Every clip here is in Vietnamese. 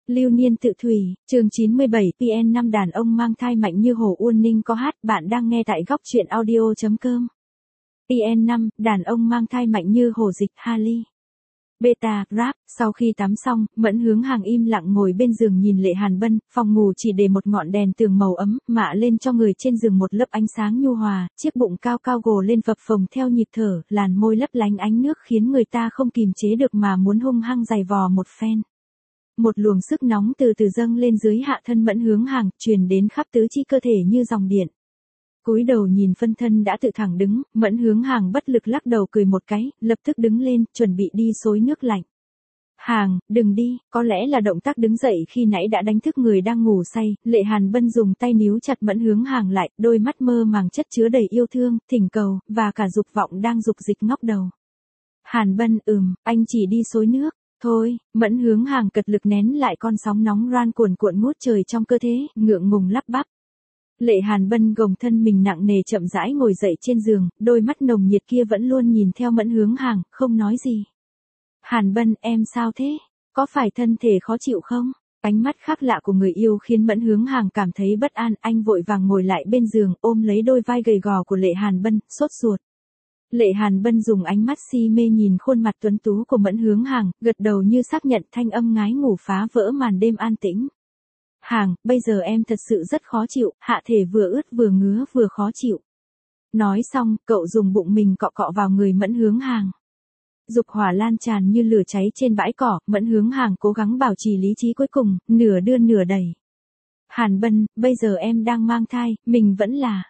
Lưu niên tự thủy, chương 97 PN 5 đàn ông mang thai mạnh như Hồ Uôn Ninh có hát, bạn đang nghe tại góc truyện audio.com. PN 5, đàn ông mang thai mạnh như Hồ Dịch Harley. Beta, rap, sau khi tắm xong, Mẫn Hướng Hàng im lặng ngồi bên giường nhìn Lệ Hàn Bân, phòng ngủ chỉ để một ngọn đèn tường màu ấm, mạ lên cho người trên giường một lớp ánh sáng nhu hòa, chiếc bụng cao cao gồ lên phập phồng theo nhịp thở, làn môi lấp lánh ánh nước khiến người ta không kìm chế được mà muốn hung hăng giày vò một phen. Một luồng sức nóng từ từ dâng lên dưới hạ thân Mẫn Hướng Hàng, truyền đến khắp tứ chi cơ thể như dòng điện. Cúi đầu nhìn phân thân đã tự thẳng đứng, Mẫn Hướng Hàng bất lực lắc đầu cười một cái, lập tức đứng lên, chuẩn bị đi xối nước lạnh. Hàng, đừng đi, có lẽ là động tác đứng dậy khi nãy đã đánh thức người đang ngủ say, Lệ Hàn Bân dùng tay níu chặt Mẫn Hướng Hàng lại, đôi mắt mơ màng chất chứa đầy yêu thương, thỉnh cầu, và cả dục vọng đang dục dịch ngóc đầu. Hàn Bân, anh chỉ đi xối nước. Thôi, Mẫn Hướng Hàng cật lực nén lại con sóng nóng ran cuồn cuộn ngút trời trong cơ thể, ngượng ngùng lắp bắp. Lệ Hàn Bân gồng thân mình nặng nề chậm rãi ngồi dậy trên giường, đôi mắt nồng nhiệt kia vẫn luôn nhìn theo Mẫn Hướng Hàng, không nói gì. Hàn Bân, em sao thế? Có phải thân thể khó chịu không? Ánh mắt khác lạ của người yêu khiến Mẫn Hướng Hàng cảm thấy bất an, anh vội vàng ngồi lại bên giường, ôm lấy đôi vai gầy gò của Lệ Hàn Bân, sốt ruột. Lệ Hàn Bân dùng ánh mắt si mê nhìn khuôn mặt tuấn tú của Mẫn Hướng Hàng, gật đầu như xác nhận, thanh âm ngái ngủ phá vỡ màn đêm an tĩnh. Hàng, bây giờ em thật sự rất khó chịu, hạ thể vừa ướt vừa ngứa vừa khó chịu. Nói xong, cậu dùng bụng mình cọ cọ vào người Mẫn Hướng Hàng. Dục hỏa lan tràn như lửa cháy trên bãi cỏ, Mẫn Hướng Hàng cố gắng bảo trì lý trí cuối cùng, nửa đưa nửa đẩy. Hàn Bân, bây giờ em đang mang thai, mình vẫn là...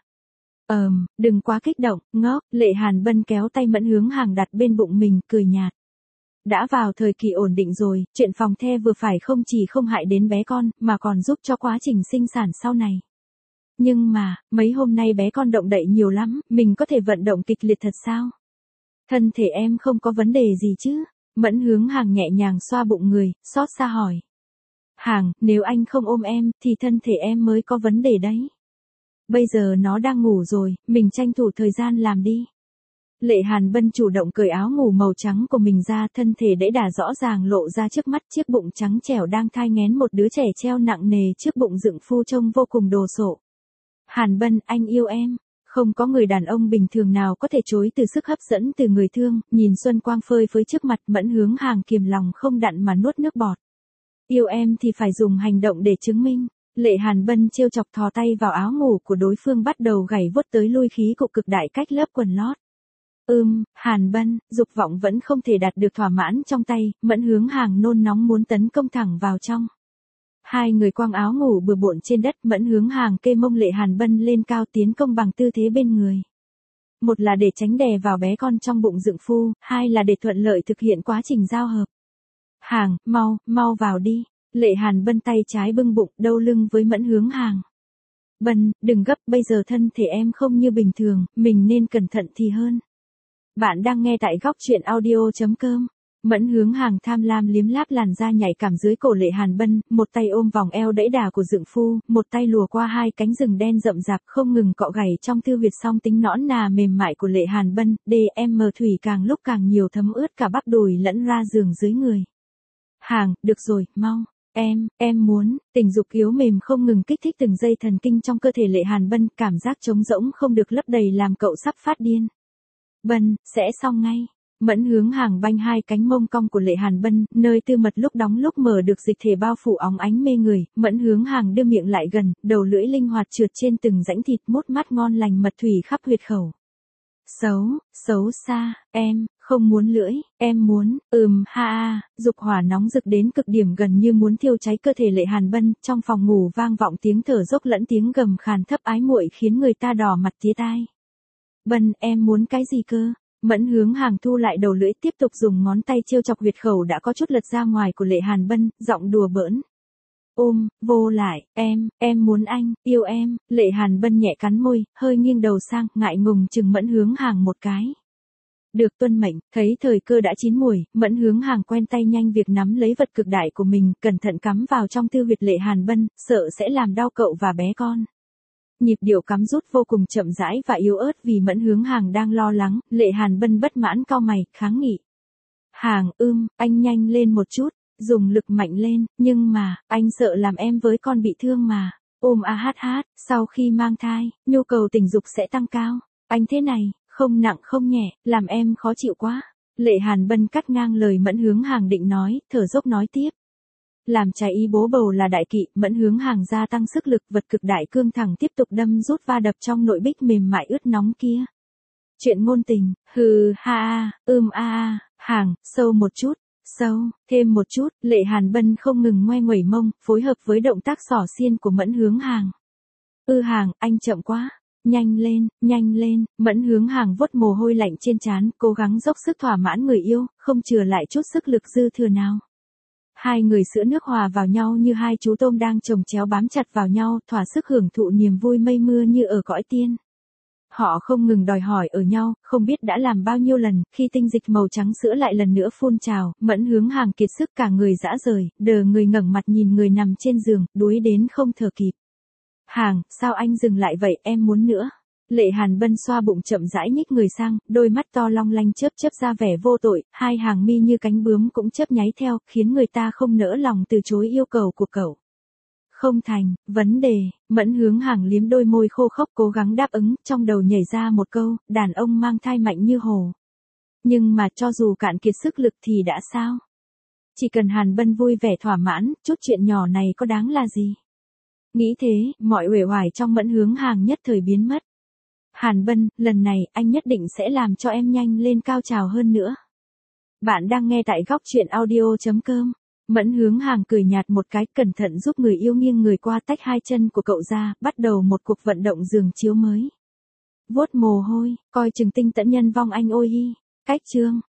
đừng quá kích động, ngốc, Lệ Hàn Bân kéo tay Mẫn Hướng Hàng đặt bên bụng mình, cười nhạt. Đã vào thời kỳ ổn định rồi, chuyện phòng the vừa phải không chỉ không hại đến bé con, mà còn giúp cho quá trình sinh sản sau này. Nhưng mà, mấy hôm nay bé con động đậy nhiều lắm, mình có thể vận động kịch liệt thật sao? Thân thể em không có vấn đề gì chứ? Mẫn Hướng Hàng nhẹ nhàng xoa bụng người, xót xa hỏi. Hàng, nếu anh không ôm em, thì thân thể em mới có vấn đề đấy. Bây giờ nó đang ngủ rồi, mình tranh thủ thời gian làm đi. Lệ Hàn Bân chủ động cởi áo ngủ màu trắng của mình ra, thân thể đẫy đà rõ ràng lộ ra trước mắt, chiếc bụng trắng trẻo đang thai nghén một đứa trẻ treo nặng nề trước bụng dựng phu trông vô cùng đồ sộ. Hàn Bân, anh yêu em. Không có người đàn ông bình thường nào có thể chối từ sức hấp dẫn từ người thương, nhìn xuân quang phơi phới trước mặt, Mẫn Hướng Hàng kiềm lòng không đặn mà nuốt nước bọt. Yêu em thì phải dùng hành động để chứng minh. Lệ Hàn Bân trêu chọc thò tay vào áo ngủ của đối phương, bắt đầu gảy vuốt tới lui khí cục cực đại cách lớp quần lót. Hàn Bân, dục vọng vẫn không thể đạt được thỏa mãn trong tay, Mẫn Hướng Hàng nôn nóng muốn tấn công thẳng vào trong. Hai người quăng áo ngủ bừa bộn trên đất, Mẫn Hướng Hàng kê mông Lệ Hàn Bân lên cao tiến công bằng tư thế bên người. Một là để tránh đè vào bé con trong bụng dựng phu, hai là để thuận lợi thực hiện quá trình giao hợp. Hàng, mau vào đi. Lệ Hàn Bân tay trái bưng bụng, đâu lưng với Mẫn Hướng Hàng. Bân, đừng gấp, bây giờ thân thể em không như bình thường, mình nên cẩn thận thì hơn. Bạn đang nghe tại góc truyện audio.com. Mẫn Hướng Hàng tham lam liếm láp làn da nhạy cảm dưới cổ Lệ Hàn Bân, một tay ôm vòng eo đẫy đà của dựng phu, một tay lùa qua hai cánh rừng đen rậm rạp không ngừng cọ gảy trong tư huyệt song tính nõn nà mềm mại của Lệ Hàn Bân, DM thủy càng lúc càng nhiều thấm ướt cả bắp đùi lẫn ra giường dưới người. Hàng, được rồi, mau. Em muốn, tình dục yếu mềm không ngừng kích thích từng dây thần kinh trong cơ thể Lệ Hàn Bân, cảm giác trống rỗng không được lấp đầy làm cậu sắp phát điên. Bân, sẽ xong ngay. Mẫn Hướng Hàng banh hai cánh mông cong của Lệ Hàn Bân, nơi tư mật lúc đóng lúc mở được dịch thể bao phủ óng ánh mê người, Mẫn Hướng Hàng đưa miệng lại gần, đầu lưỡi linh hoạt trượt trên từng rãnh thịt, mốt mắt ngon lành mật thủy khắp huyệt khẩu. Xấu xa, em, không muốn lưỡi, em muốn, dục hỏa nóng rực đến cực điểm gần như muốn thiêu cháy cơ thể Lệ Hàn Bân, trong phòng ngủ vang vọng tiếng thở dốc lẫn tiếng gầm khàn thấp ái muội khiến người ta đỏ mặt tía tai. Bân, em muốn cái gì cơ? Mẫn Hướng Hàng thu lại đầu lưỡi, tiếp tục dùng ngón tay trêu chọc huyệt khẩu đã có chút lật ra ngoài của Lệ Hàn Bân, giọng đùa bỡn. Vô lại, em muốn anh, yêu em. Lệ Hàn Bân nhẹ cắn môi, hơi nghiêng đầu sang, ngại ngùng chừng Mẫn Hướng Hàng một cái. Được tuân mệnh, thấy thời cơ đã chín muồi, Mẫn Hướng Hàng quen tay nhanh việc nắm lấy vật cực đại của mình, cẩn thận cắm vào trong tư huyệt Lệ Hàn Bân, sợ sẽ làm đau cậu và bé con. Nhịp điệu cắm rút vô cùng chậm rãi và yếu ớt vì Mẫn Hướng Hàng đang lo lắng, Lệ Hàn Bân bất mãn cau mày, kháng nghị. Hàng, anh nhanh lên một chút. dùng lực mạnh lên, nhưng mà, anh sợ làm em với con bị thương mà. Ôm a hát hát, sau khi mang thai, nhu cầu tình dục sẽ tăng cao. Anh thế này, không nặng không nhẹ, làm em khó chịu quá. Lệ Hàn Bân cắt ngang lời Mẫn Hướng Hàng định nói, thở dốc nói tiếp. Làm trái ý bố bầu là đại kỵ, Mẫn Hướng Hàng gia tăng sức lực, vật cực đại cương thẳng tiếp tục đâm rút va đập trong nội bích mềm mại ướt nóng kia. Chuyện ngôn tình, hừ ha a, Hàng, sâu một chút, sâu, thêm một chút, Lệ Hàn Bân không ngừng ngoe nguẩy mông, phối hợp với động tác xỏ xiên của Mẫn Hướng Hàng. Hàng, anh chậm quá. Nhanh lên, Mẫn Hướng Hàng vuốt mồ hôi lạnh trên trán, cố gắng dốc sức thỏa mãn người yêu, không chừa lại chút sức lực dư thừa nào. Hai người sữa nước hòa vào nhau như hai chú tôm đang chồng chéo bám chặt vào nhau, thỏa sức hưởng thụ niềm vui mây mưa như ở cõi tiên. Họ không ngừng đòi hỏi ở nhau, không biết đã làm bao nhiêu lần, khi tinh dịch màu trắng sữa lại lần nữa phun trào, Mẫn Hướng Hàng kiệt sức cả người rã rời, đờ người ngẩng mặt nhìn người nằm trên giường, đuối đến không thở kịp. Hàng, sao anh dừng lại vậy, em muốn nữa. Lệ Hàn Bân xoa bụng chậm rãi nhích người sang, đôi mắt to long lanh chớp chớp ra vẻ vô tội, hai hàng mi như cánh bướm cũng chớp nháy theo, khiến người ta không nỡ lòng từ chối yêu cầu của cậu. Không thành, vấn đề, Mẫn Hướng Hàng liếm đôi môi khô khốc cố gắng đáp ứng, trong đầu nhảy ra một câu, đàn ông mang thai mạnh như hồ. Nhưng mà cho dù cạn kiệt sức lực thì đã sao? Chỉ cần Hàn Bân vui vẻ thỏa mãn, chút chuyện nhỏ này có đáng là gì? Nghĩ thế, mọi uể oải trong Mẫn Hướng Hàng nhất thời biến mất. Hàn Bân, lần này, anh nhất định sẽ làm cho em nhanh lên cao trào hơn nữa. Bạn đang nghe tại góc truyện audio.com. Mẫn Hướng Hàng cười nhạt một cái, cẩn thận giúp người yêu nghiêng người qua tách hai chân của cậu ra, bắt đầu một cuộc vận động giường chiếu mới. Vuốt mồ hôi, coi chừng tinh tẫn nhân vong anh ôi hi. Cách chương.